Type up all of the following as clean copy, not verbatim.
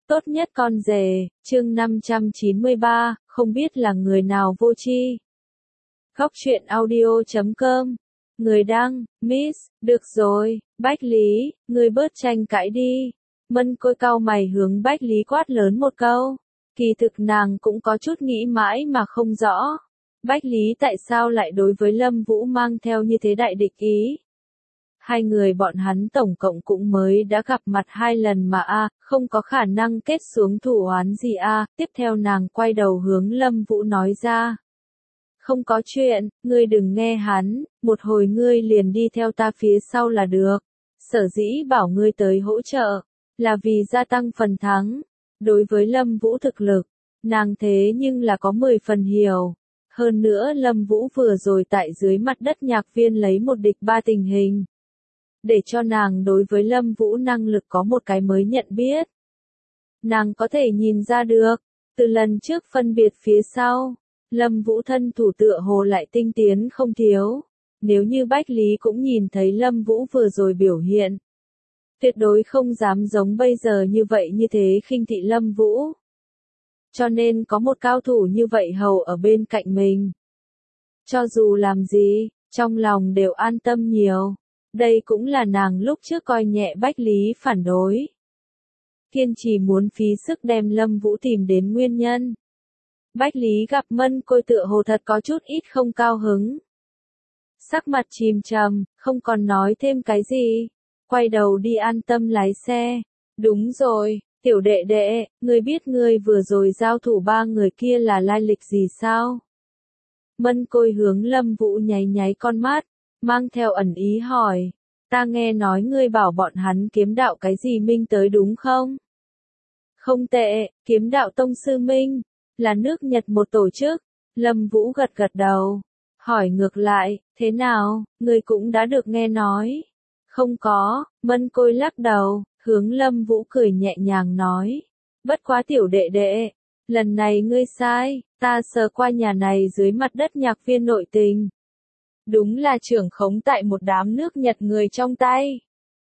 Tốt nhất con rể, chương 593, không biết là người nào vô tri. Góc truyện audio.com. Người đăng, Miss, được rồi, Bách Lý, người bớt tranh cãi đi. Mân Côi cau mày hướng Bách Lý quát lớn một câu. Kỳ thực nàng cũng có chút nghĩ mãi mà không rõ. Bách Lý tại sao lại đối với Lâm Vũ mang theo như thế đại địch ý? Hai người bọn hắn tổng cộng cũng mới đã gặp mặt 2 lần mà không có khả năng kết xuống thù oán gì tiếp theo nàng quay đầu hướng Lâm Vũ nói ra. Không có chuyện, ngươi đừng nghe hắn, một hồi ngươi liền đi theo ta phía sau là được. Sở dĩ bảo ngươi tới hỗ trợ, là vì gia tăng phần thắng. Đối với Lâm Vũ thực lực, nàng thế nhưng là có 10 phần hiểu. Hơn nữa Lâm Vũ vừa rồi tại dưới mặt đất nhạc viên lấy một địch 3 tình hình. Để cho nàng đối với Lâm Vũ năng lực có một cái mới nhận biết. Nàng có thể nhìn ra được, từ lần trước phân biệt phía sau, Lâm Vũ thân thủ tựa hồ lại tinh tiến không thiếu. Nếu như Bách Lý cũng nhìn thấy Lâm Vũ vừa rồi biểu hiện, tuyệt đối không dám giống bây giờ như vậy như thế khinh thị Lâm Vũ. Cho nên có một cao thủ như vậy hầu ở bên cạnh mình, cho dù làm gì, trong lòng đều an tâm nhiều. Đây cũng là nàng lúc trước coi nhẹ Bách Lý phản đối. Kiên trì muốn phí sức đem Lâm Vũ tìm đến nguyên nhân. Bách Lý gặp Mân Côi tựa hồ thật có chút ít không cao hứng. Sắc mặt chìm trầm, không còn nói thêm cái gì. Quay đầu đi an tâm lái xe. Đúng rồi, tiểu đệ đệ, ngươi biết ngươi vừa rồi giao thủ 3 người kia là lai lịch gì sao? Mân Côi hướng Lâm Vũ nháy nháy con mắt, mang theo ẩn ý hỏi. Ta nghe nói ngươi bảo bọn hắn kiếm đạo cái gì minh tới đúng không? Không tệ, kiếm đạo tông sư minh, là nước Nhật một tổ chức. Lâm Vũ gật gật đầu. Hỏi ngược lại, thế nào, ngươi cũng đã được nghe nói? Không có, Mân Côi lắc đầu, hướng Lâm Vũ cười nhẹ nhàng nói. Bất quá tiểu đệ đệ, lần này ngươi sai, ta sờ qua nhà này dưới mặt đất nhạc viên nội tình. Đúng là trưởng khống tại một đám nước Nhật người trong tay.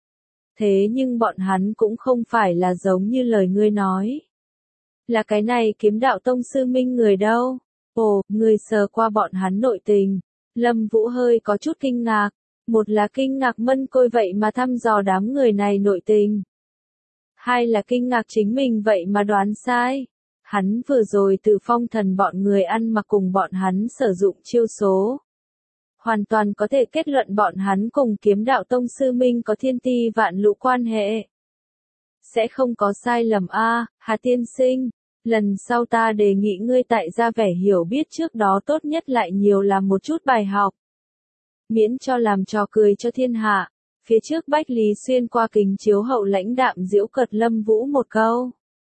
Thế nhưng bọn hắn cũng không phải là giống như lời ngươi nói. Là cái này kiếm đạo tông sư minh người đâu? Ồ, ngươi sờ qua bọn hắn nội tình. Lâm Vũ hơi có chút kinh ngạc. Một là kinh ngạc Mân Côi vậy mà thăm dò đám người này nội tình. Hai là kinh ngạc chính mình vậy mà đoán sai. Hắn vừa rồi từ Phong Thần bọn người ăn mặc cùng bọn hắn sử dụng chiêu số. Hoàn toàn có thể kết luận bọn hắn cùng kiếm đạo tông sư minh có thiên ti vạn lũ quan hệ. Sẽ không có sai lầm Hà tiên sinh, lần sau ta đề nghị ngươi tại ra vẻ hiểu biết trước đó tốt nhất lại nhiều làm một chút bài học. Miễn cho làm trò cười cho thiên hạ. Phía trước Bách Lý xuyên qua kính chiếu hậu lãnh đạm giễu cợt Lâm Vũ một câu.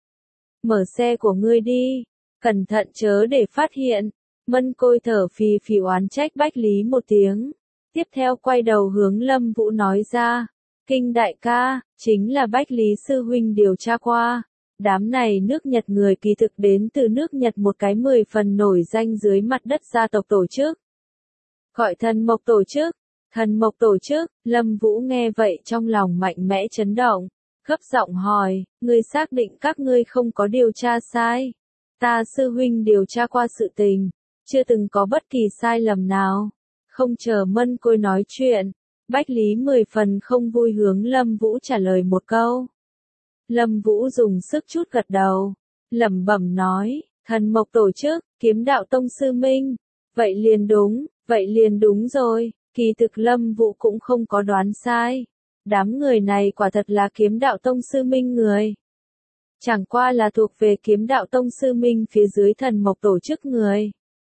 Mở xe của ngươi đi, cẩn thận chớ để phát hiện. Mân Côi thở phì phì oán trách Bách Lý một tiếng. Tiếp theo quay đầu hướng Lâm Vũ nói ra. Kinh đại ca, chính là Bách Lý sư huynh điều tra qua. Đám này nước Nhật người kỳ thực đến từ nước Nhật một cái 10 phần nổi danh dưới mặt đất gia tộc tổ chức. Gọi Thần Mộc tổ chức. Thần Mộc tổ chức, Lâm Vũ nghe vậy trong lòng mạnh mẽ chấn động. Gấp giọng hỏi, ngươi xác định các ngươi không có điều tra sai. Ta sư huynh điều tra qua sự tình. Chưa từng có bất kỳ sai lầm nào. Không chờ Mân Côi nói chuyện, Bách Lý 10 phần không vui hướng Lâm Vũ trả lời một câu. Lâm Vũ dùng sức chút gật đầu, lẩm bẩm nói, Thần Mộc tổ chức, kiếm đạo tông sư minh. Vậy liền đúng rồi, kỳ thực Lâm Vũ cũng không có đoán sai. Đám người này quả thật là kiếm đạo tông sư minh người. Chẳng qua là thuộc về kiếm đạo tông sư minh phía dưới Thần Mộc tổ chức người.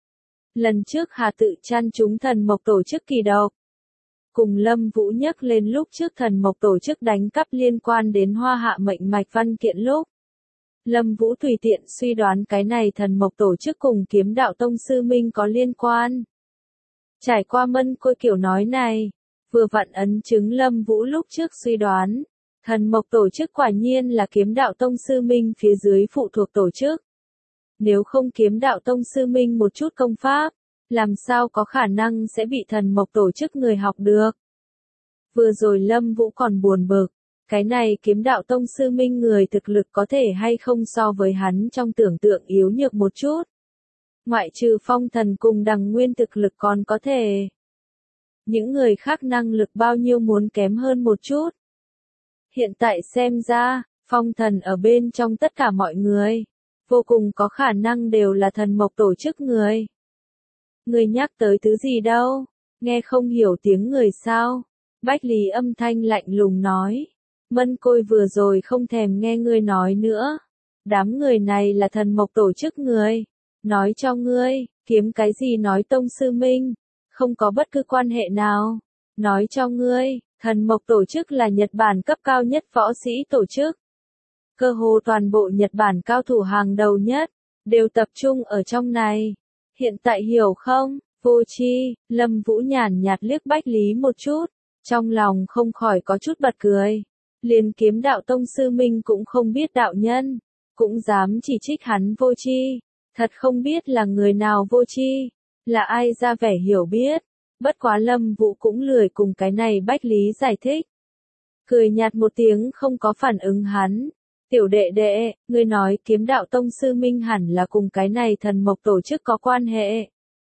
Lần trước Hà Tự Trăn chúng Thần Mộc tổ chức kỳ độc. Cùng Lâm Vũ nhắc lên lúc trước Thần Mộc tổ chức đánh cắp liên quan đến Hoa Hạ mệnh mạch văn kiện lúc. Lâm Vũ tùy tiện suy đoán cái này Thần Mộc tổ chức cùng kiếm đạo tông sư minh có liên quan. Trải qua Mân Côi kiểu nói này, vừa vặn ấn chứng Lâm Vũ lúc trước suy đoán. Thần Mộc tổ chức quả nhiên là kiếm đạo tông sư minh phía dưới phụ thuộc tổ chức. Nếu không kiếm đạo tông sư minh một chút công pháp, làm sao có khả năng sẽ bị Thần Mộc tổ chức người học được. Vừa rồi Lâm Vũ còn buồn bực, Cái này kiếm đạo tông sư Minh người thực lực có thể hay không so với hắn trong tưởng tượng yếu nhược một chút. Ngoại trừ Phong Thần cùng Đằng Nguyên thực lực còn có thể. Những người khác năng lực bao nhiêu muốn kém hơn một chút. Hiện tại xem ra, Phong Thần ở bên trong tất cả mọi người, vô cùng có khả năng đều là thần mộc tổ chức người. Người nhắc tới thứ gì đâu, nghe không hiểu tiếng người sao? Bách Lý âm thanh lạnh lùng nói. Mân Côi vừa rồi không thèm nghe ngươi nói nữa. Đám người này là thần mộc tổ chức người. Nói cho ngươi, kiếm cái gì nói tông sư Minh, không có bất cứ quan hệ nào. Nói cho ngươi, thần mộc tổ chức là Nhật Bản cấp cao nhất võ sĩ tổ chức. Cơ hồ toàn bộ Nhật Bản cao thủ hàng đầu nhất, đều tập trung ở trong này. Hiện tại hiểu không, vô tri, Lâm Vũ nhàn nhạt liếc Bách Lý một chút, trong lòng không khỏi có chút bật cười. Liền kiếm đạo tông sư Minh cũng không biết đạo nhân, cũng dám chỉ trích hắn vô tri, thật không biết là người nào vô tri, là ai ra vẻ hiểu biết. Bất quá Lâm Vũ cũng lười cùng cái này Bách Lý giải thích. Cười nhạt một tiếng không có phản ứng hắn. Tiểu đệ đệ, ngươi nói kiếm đạo tông sư Minh hẳn là cùng cái này thần mộc tổ chức có quan hệ.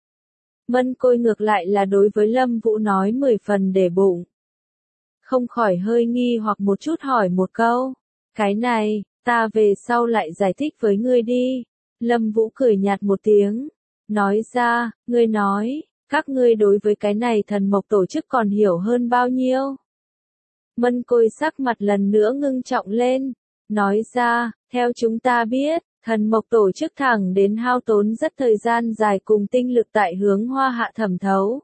Mân Côi ngược lại là đối với Lâm Vũ nói 10 phần để bụng. Không khỏi hơi nghi hoặc một chút hỏi một câu. Cái này, ta về sau lại giải thích với ngươi đi. Lâm Vũ cười nhạt một tiếng. Nói ra, ngươi nói, các ngươi đối với cái này thần mộc tổ chức còn hiểu hơn bao nhiêu? Mân Côi sắc mặt lần nữa ngưng trọng lên. Nói ra, theo chúng ta biết, thần mộc tổ chức thẳng đến hao tốn rất thời gian dài cùng tinh lực tại hướng Hoa Hạ thẩm thấu.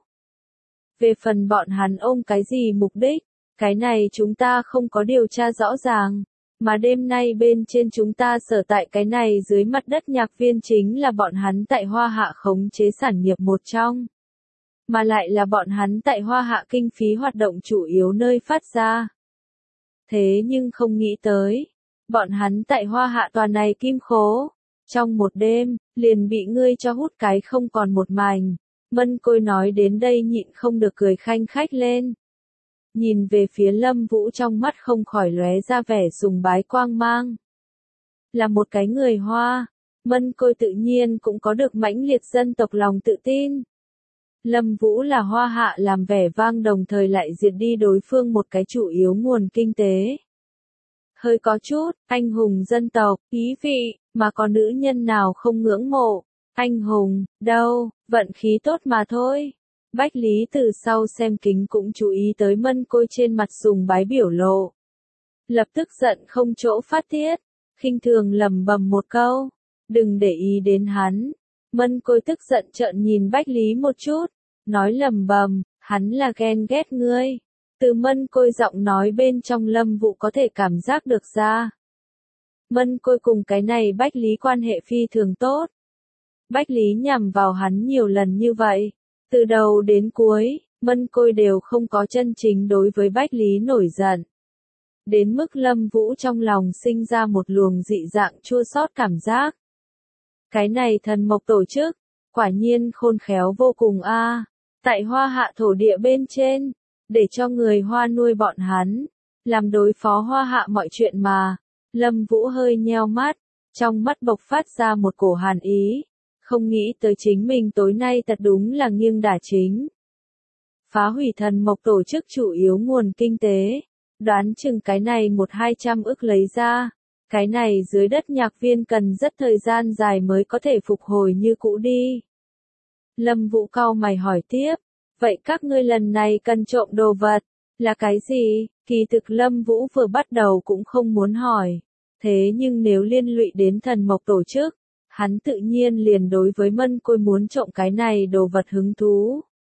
Về phần bọn hắn ôm cái gì mục đích, cái này chúng ta không có điều tra rõ ràng, mà đêm nay bên trên chúng ta sở tại cái này dưới mặt đất nhạc viên chính là bọn hắn tại Hoa Hạ khống chế sản nghiệp một trong, mà lại là bọn hắn tại Hoa Hạ kinh phí hoạt động chủ yếu nơi phát ra. Thế nhưng không nghĩ tới, bọn hắn tại Hoa Hạ tòa này kim khố, trong một đêm, liền bị ngươi cho hút cái không còn một mảnh. Mân Côi nói đến đây nhịn không được cười khanh khách lên. Nhìn về phía Lâm Vũ trong mắt không khỏi lóe ra vẻ sùng bái quang mang. Là một cái người Hoa, Mân Côi tự nhiên cũng có được mãnh liệt dân tộc lòng tự tin. Lâm Vũ là Hoa Hạ làm vẻ vang đồng thời lại diệt đi đối phương một cái chủ yếu nguồn kinh tế. Hơi có chút, anh hùng dân tộc, ý vị, mà có nữ nhân nào không ngưỡng mộ. Anh hùng, đâu, vận khí tốt mà thôi. Bách Lý từ sau xem kính cũng chú ý tới Mân Côi trên mặt sùng bái biểu lộ. Lập tức giận không chỗ phát tiết, khinh thường lẩm bẩm một câu. Đừng để ý đến hắn. Mân Côi tức giận trợn nhìn Bách Lý một chút, nói lẩm bẩm, hắn là ghen ghét ngươi. Từ Mân Côi giọng nói bên trong Lâm Vũ có thể cảm giác được ra. Mân Côi cùng cái này Bách Lý quan hệ phi thường tốt. Bách Lý nhằm vào hắn nhiều lần như vậy. Từ đầu đến cuối, Mân Côi đều không có chân chính đối với Bách Lý nổi giận. Đến mức Lâm Vũ trong lòng sinh ra một luồng dị dạng chua xót cảm giác. Cái này thần mộc tổ chức, quả nhiên khôn khéo vô cùng a. Tại Hoa Hạ thổ địa bên trên, để cho người Hoa nuôi bọn hắn, làm đối phó Hoa Hạ mọi chuyện mà. Lâm Vũ hơi nheo mắt, trong mắt bộc phát ra một cổ hàn ý, không nghĩ tới chính mình tối nay thật đúng là nghiêng đả chính. Phá hủy thần mộc tổ chức chủ yếu nguồn kinh tế, đoán chừng cái này 100-200 ức lấy ra, cái này dưới đất nhạc viên cần rất thời gian dài mới có thể phục hồi như cũ đi. Lâm Vũ cau mày hỏi tiếp, vậy các ngươi lần này cần trộm đồ vật, là cái gì? Kỳ thực Lâm Vũ vừa bắt đầu cũng không muốn hỏi, thế nhưng nếu liên lụy đến thần mộc tổ chức, hắn tự nhiên liền đối với Mân Côi muốn trộm cái này đồ vật hứng thú.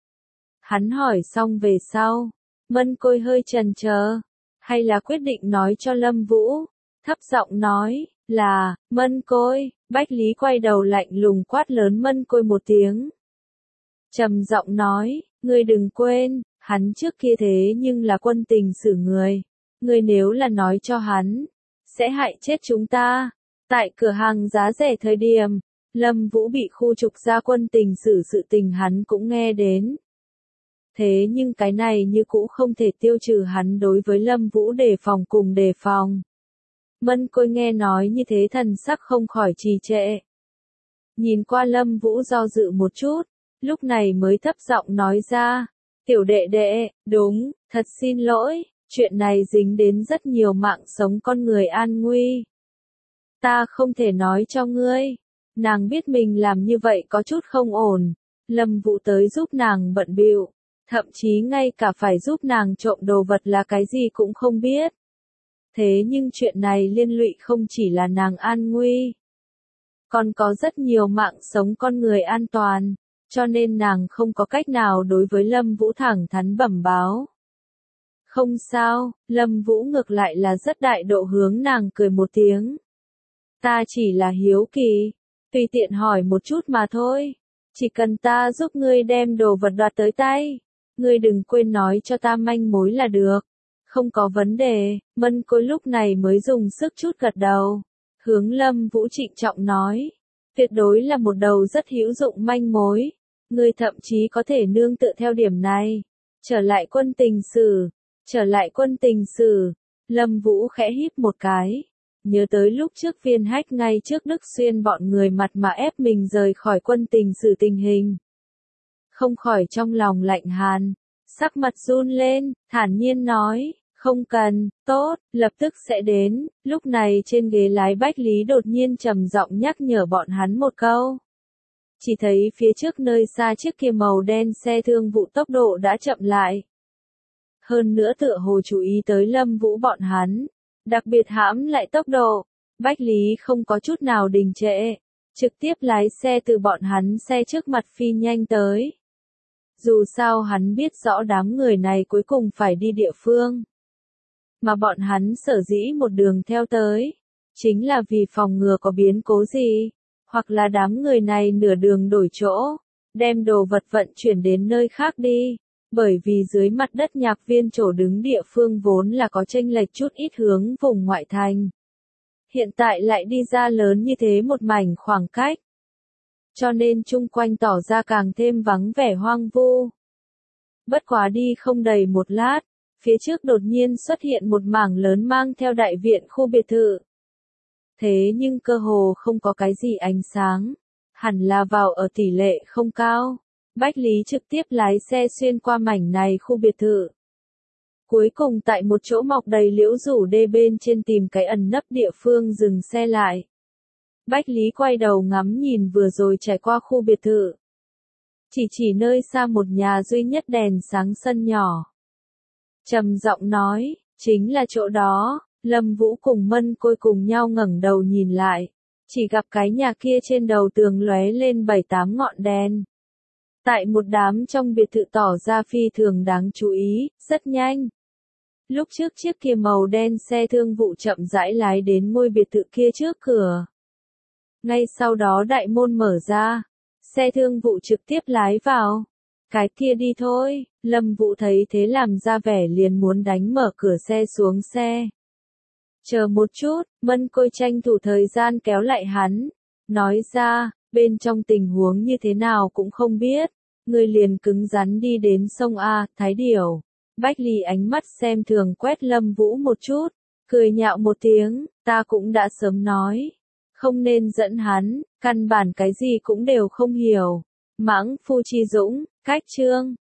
Hắn hỏi xong về sau, Mân Côi hơi chần chờ, hay là quyết định nói cho Lâm Vũ, thấp giọng nói, là, Mân Côi. Bách Lý quay đầu lạnh lùng quát lớn Mân Côi một tiếng. Trầm giọng nói, ngươi đừng quên, hắn trước kia thế nhưng là quân tình xử người, ngươi nếu là nói cho hắn, sẽ hại chết chúng ta. Tại cửa hàng giá rẻ thời điểm, Lâm Vũ bị khu trục ra quân tình xử sự tình hắn cũng nghe đến. Thế nhưng cái này như cũ không thể tiêu trừ hắn đối với Lâm Vũ đề phòng cùng đề phòng. Mân Côi nghe nói như thế thần sắc không khỏi trì trệ. Nhìn qua Lâm Vũ do dự một chút, lúc này mới thấp giọng nói ra, tiểu đệ đệ, đúng, thật xin lỗi, chuyện này dính đến rất nhiều mạng sống con người an nguy. Ta không thể nói cho ngươi. Nàng biết mình làm như vậy có chút không ổn. Lâm Vũ tới giúp nàng bận bịu, thậm chí ngay cả phải giúp nàng trộm đồ vật là cái gì cũng không biết. Thế nhưng chuyện này liên lụy không chỉ là nàng an nguy, còn có rất nhiều mạng sống con người an toàn, cho nên nàng không có cách nào đối với Lâm Vũ thẳng thắn bẩm báo. Không sao, Lâm Vũ ngược lại là rất đại độ hướng nàng cười một tiếng. Ta chỉ là hiếu kỳ, tùy tiện hỏi một chút mà thôi. Chỉ cần ta giúp ngươi đem đồ vật đoạt tới tay, ngươi đừng quên nói cho ta manh mối là được. Không có vấn đề, Mân Côi lúc này mới dùng sức chút gật đầu. Hướng Lâm Vũ trịnh trọng nói, tuyệt đối là một đầu rất hữu dụng manh mối. Ngươi thậm chí có thể nương tựa theo điểm này. Trở lại quân tình sử. Lâm Vũ khẽ híp một cái. Nhớ tới lúc trước Viên Hách ngay trước Đức Xuyên bọn người mặt mà ép mình rời khỏi quân tình sử tình hình. Không khỏi trong lòng lạnh hàn, sắc mặt run lên, thản nhiên nói, không cần, tốt, lập tức sẽ đến. Lúc này trên ghế lái Bách Lý đột nhiên trầm giọng nhắc nhở bọn hắn một câu. Chỉ thấy phía trước nơi xa chiếc kia màu đen xe thương vụ tốc độ đã chậm lại. Hơn nữa tựa hồ chú ý tới Lâm Vũ bọn hắn, đặc biệt hãm lại tốc độ. Bách Lý không có chút nào đình trệ, trực tiếp lái xe từ bọn hắn xe trước mặt phi nhanh tới. Dù sao hắn biết rõ đám người này cuối cùng phải đi địa phương mà bọn hắn sở dĩ một đường theo tới, chính là vì phòng ngừa có biến cố gì, hoặc là đám người này nửa đường đổi chỗ, đem đồ vật vận chuyển đến nơi khác đi, bởi vì dưới mặt đất Nhạc Viên chỗ đứng địa phương vốn là có chênh lệch chút ít hướng vùng ngoại thành. Hiện tại lại đi ra lớn như thế một mảnh khoảng cách, cho nên chung quanh tỏ ra càng thêm vắng vẻ hoang vu. Bất quá đi không đầy một lát, phía trước đột nhiên xuất hiện một mảng lớn mang theo đại viện khu biệt thự. Thế nhưng cơ hồ không có cái gì ánh sáng, hẳn là vào ở tỷ lệ không cao. Bách Lý trực tiếp lái xe xuyên qua mảnh này khu biệt thự. Cuối cùng tại một chỗ mọc đầy liễu rủ đê bên trên tìm cái ẩn nấp địa phương dừng xe lại. Bách Lý quay đầu ngắm nhìn vừa rồi trải qua khu biệt thự. Chỉ nơi xa một nhà duy nhất đèn sáng sân nhỏ. Trầm giọng nói, chính là chỗ đó. Lâm Vũ cùng Mân Côi cùng nhau ngẩng đầu nhìn lại. Chỉ gặp cái nhà kia trên đầu tường lóe lên 7-8 ngọn đèn. Tại một đám trong biệt thự tỏ ra phi thường đáng chú ý, rất nhanh. Lúc trước chiếc kia màu đen xe thương vụ chậm rãi lái đến ngôi biệt thự kia trước cửa. Ngay sau đó đại môn mở ra, xe thương vụ trực tiếp lái vào. Cái kia đi thôi, Lâm Vũ thấy thế làm ra vẻ liền muốn đánh mở cửa xe xuống xe. Chờ một chút, Mân Côi tranh thủ thời gian kéo lại hắn, nói ra, bên trong tình huống như thế nào cũng không biết, người liền cứng rắn đi đến sông A, Thái Điểu. Bách Lý ánh mắt xem thường quét Lâm Vũ một chút, cười nhạo một tiếng, ta cũng đã sớm nói, không nên dẫn hắn, căn bản cái gì cũng đều không hiểu. Mãng Phu Chi Dũng, cách chương